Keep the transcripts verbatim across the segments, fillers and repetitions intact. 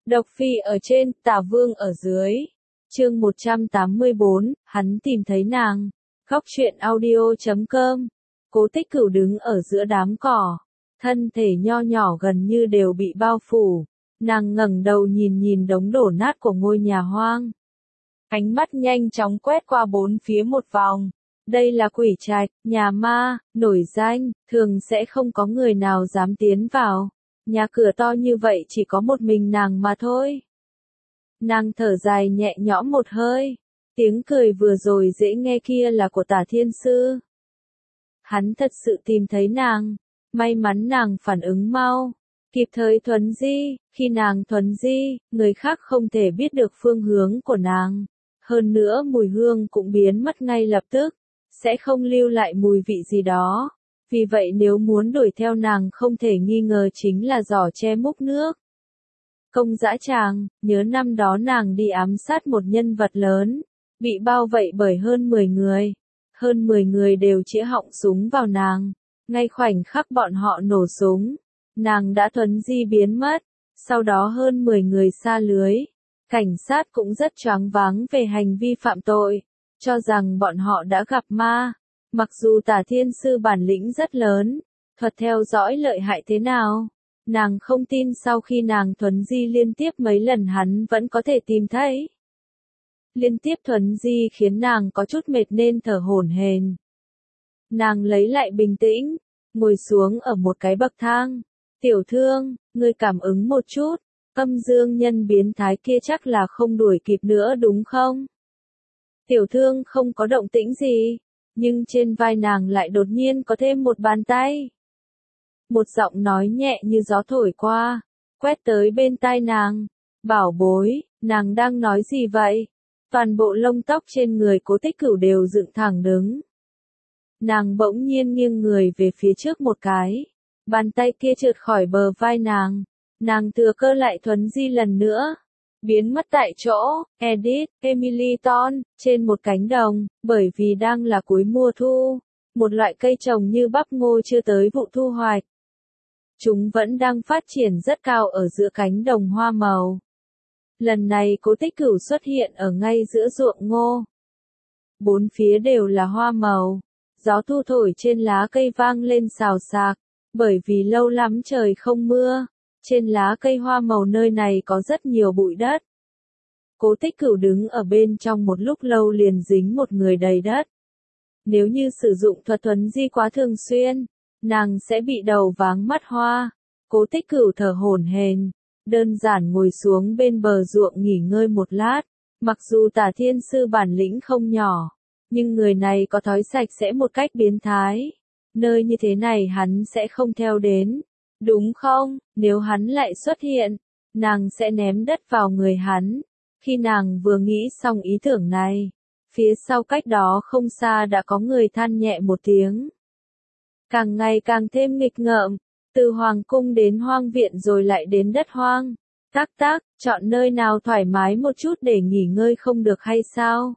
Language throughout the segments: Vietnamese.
Độc Phi ở trên, Tả Vương ở dưới. Chương một trăm tám mươi bốn, hắn tìm thấy nàng. Góc truyện audio chấm com. Cố Tích Cửu đứng ở giữa đám cỏ, thân thể nho nhỏ gần như đều bị bao phủ. Nàng ngẩng đầu nhìn nhìn đống đổ nát của ngôi nhà hoang. Ánh mắt nhanh chóng quét qua bốn phía một vòng. Đây là quỷ trạch, nhà ma, nổi danh, thường sẽ không có người nào dám tiến vào. Nhà cửa to như vậy chỉ có một mình nàng mà thôi. Nàng thở dài nhẹ nhõm một hơi. Tiếng cười vừa rồi dễ nghe kia là của Tả Thiên Sư. Hắn thật sự tìm thấy nàng. May mắn nàng phản ứng mau. Kịp thời thuấn di, khi nàng thuấn di, người khác không thể biết được phương hướng của nàng. Hơn nữa mùi hương cũng biến mất ngay lập tức. Sẽ không lưu lại mùi vị gì đó. Vì vậy nếu muốn đuổi theo nàng không thể nghi ngờ chính là giỏ che múc nước. Công dã tràng, nhớ năm đó nàng đi ám sát một nhân vật lớn, bị bao vây bởi hơn mười người. Hơn mười người đều chĩa họng súng vào nàng. Ngay khoảnh khắc bọn họ nổ súng, nàng đã thuấn di biến mất. Sau đó hơn mười người sa lưới. Cảnh sát cũng rất choáng váng về hành vi phạm tội, cho rằng bọn họ đã gặp ma. Mặc dù Tả Thiên Sư bản lĩnh rất lớn, thuật theo dõi lợi hại thế nào, nàng không tin sau khi nàng thuấn di liên tiếp mấy lần hắn vẫn có thể tìm thấy. Liên tiếp thuấn di khiến nàng có chút mệt nên thở hổn hển. Nàng lấy lại bình tĩnh, ngồi xuống ở một cái bậc thang. Tiểu Thương, ngươi cảm ứng một chút, âm dương nhân biến thái kia chắc là không đuổi kịp nữa đúng không? Tiểu Thương không có động tĩnh gì. Nhưng trên vai nàng lại đột nhiên có thêm một bàn tay. Một giọng nói nhẹ như gió thổi qua, quét tới bên tai nàng. Bảo bối, nàng đang nói gì vậy? Toàn bộ lông tóc trên người Cố Tích Cửu đều dựng thẳng đứng. Nàng bỗng nhiên nghiêng người về phía trước một cái. Bàn tay kia trượt khỏi bờ vai nàng. Nàng thừa cơ lại thuấn di lần nữa. Biến mất tại chỗ. Edith, Emily Ton, trên một cánh đồng, bởi vì đang là cuối mùa thu, một loại cây trồng như bắp ngô chưa tới vụ thu hoạch. Chúng vẫn đang phát triển rất cao ở giữa cánh đồng hoa màu. Lần này Cố Tích Cửu xuất hiện ở ngay giữa ruộng ngô. Bốn phía đều là hoa màu, gió thu thổi trên lá cây vang lên xào xạc, bởi vì lâu lắm trời không mưa. Trên lá cây hoa màu nơi này có rất nhiều bụi đất. Cố Tích Cửu đứng ở bên trong một lúc lâu liền dính một người đầy đất. Nếu như sử dụng thuật thuấn di quá thường xuyên, nàng sẽ bị đầu váng mắt hoa. Cố Tích Cửu thở hổn hển, đơn giản ngồi xuống bên bờ ruộng nghỉ ngơi một lát. Mặc dù Tả Thiên Sư bản lĩnh không nhỏ, nhưng người này có thói sạch sẽ một cách biến thái. Nơi như thế này hắn sẽ không theo đến. Đúng không, nếu hắn lại xuất hiện, nàng sẽ ném đất vào người hắn. Khi nàng vừa nghĩ xong ý tưởng này, phía sau cách đó không xa đã có người than nhẹ một tiếng. Càng ngày càng thêm nghịch ngợm, từ hoàng cung đến hoang viện rồi lại đến đất hoang. Tác tác, chọn nơi nào thoải mái một chút để nghỉ ngơi không được hay sao?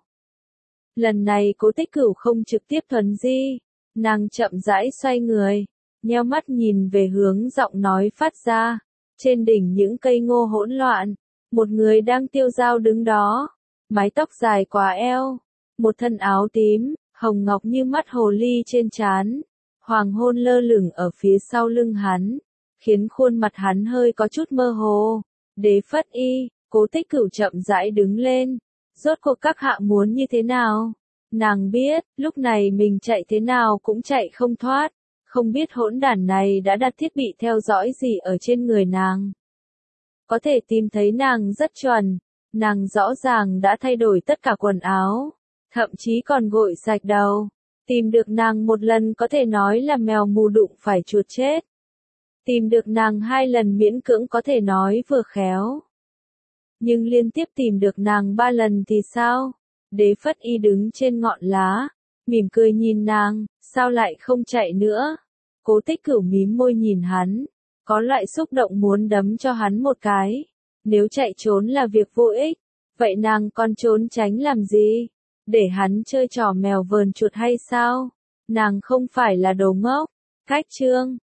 Lần này Cố Tích Cửu không trực tiếp thuấn di, nàng chậm rãi xoay người. Nheo mắt nhìn về hướng giọng nói phát ra. Trên đỉnh những cây ngô hỗn loạn, một người đang tiêu dao đứng đó. Mái tóc dài quá eo, một thân áo tím, hồng ngọc như mắt hồ ly trên trán. Hoàng hôn lơ lửng ở phía sau lưng hắn, khiến khuôn mặt hắn hơi có chút mơ hồ. Đế Phất Y, Cố Tích Cửu chậm rãi đứng lên. Rốt cuộc các hạ muốn như thế nào? Nàng biết, lúc này mình chạy thế nào cũng chạy không thoát. Không biết hỗn đản này đã đặt thiết bị theo dõi gì ở trên người nàng. Có thể tìm thấy nàng rất chuẩn. Nàng rõ ràng đã thay đổi tất cả quần áo. Thậm chí còn gội sạch đầu. Tìm được nàng một lần có thể nói là mèo mù đụng phải chuột chết. Tìm được nàng hai lần miễn cưỡng có thể nói vừa khéo. Nhưng liên tiếp tìm được nàng ba lần thì sao? Đế Phất Y đứng trên ngọn lá, mỉm cười nhìn nàng, sao lại không chạy nữa? Cố Tích Cửu mím môi nhìn hắn, có loại xúc động muốn đấm cho hắn một cái. Nếu chạy trốn là việc vô ích, vậy nàng còn trốn tránh làm gì? Để hắn chơi trò mèo vờn chuột hay sao? Nàng không phải là đồ ngốc. Cách chương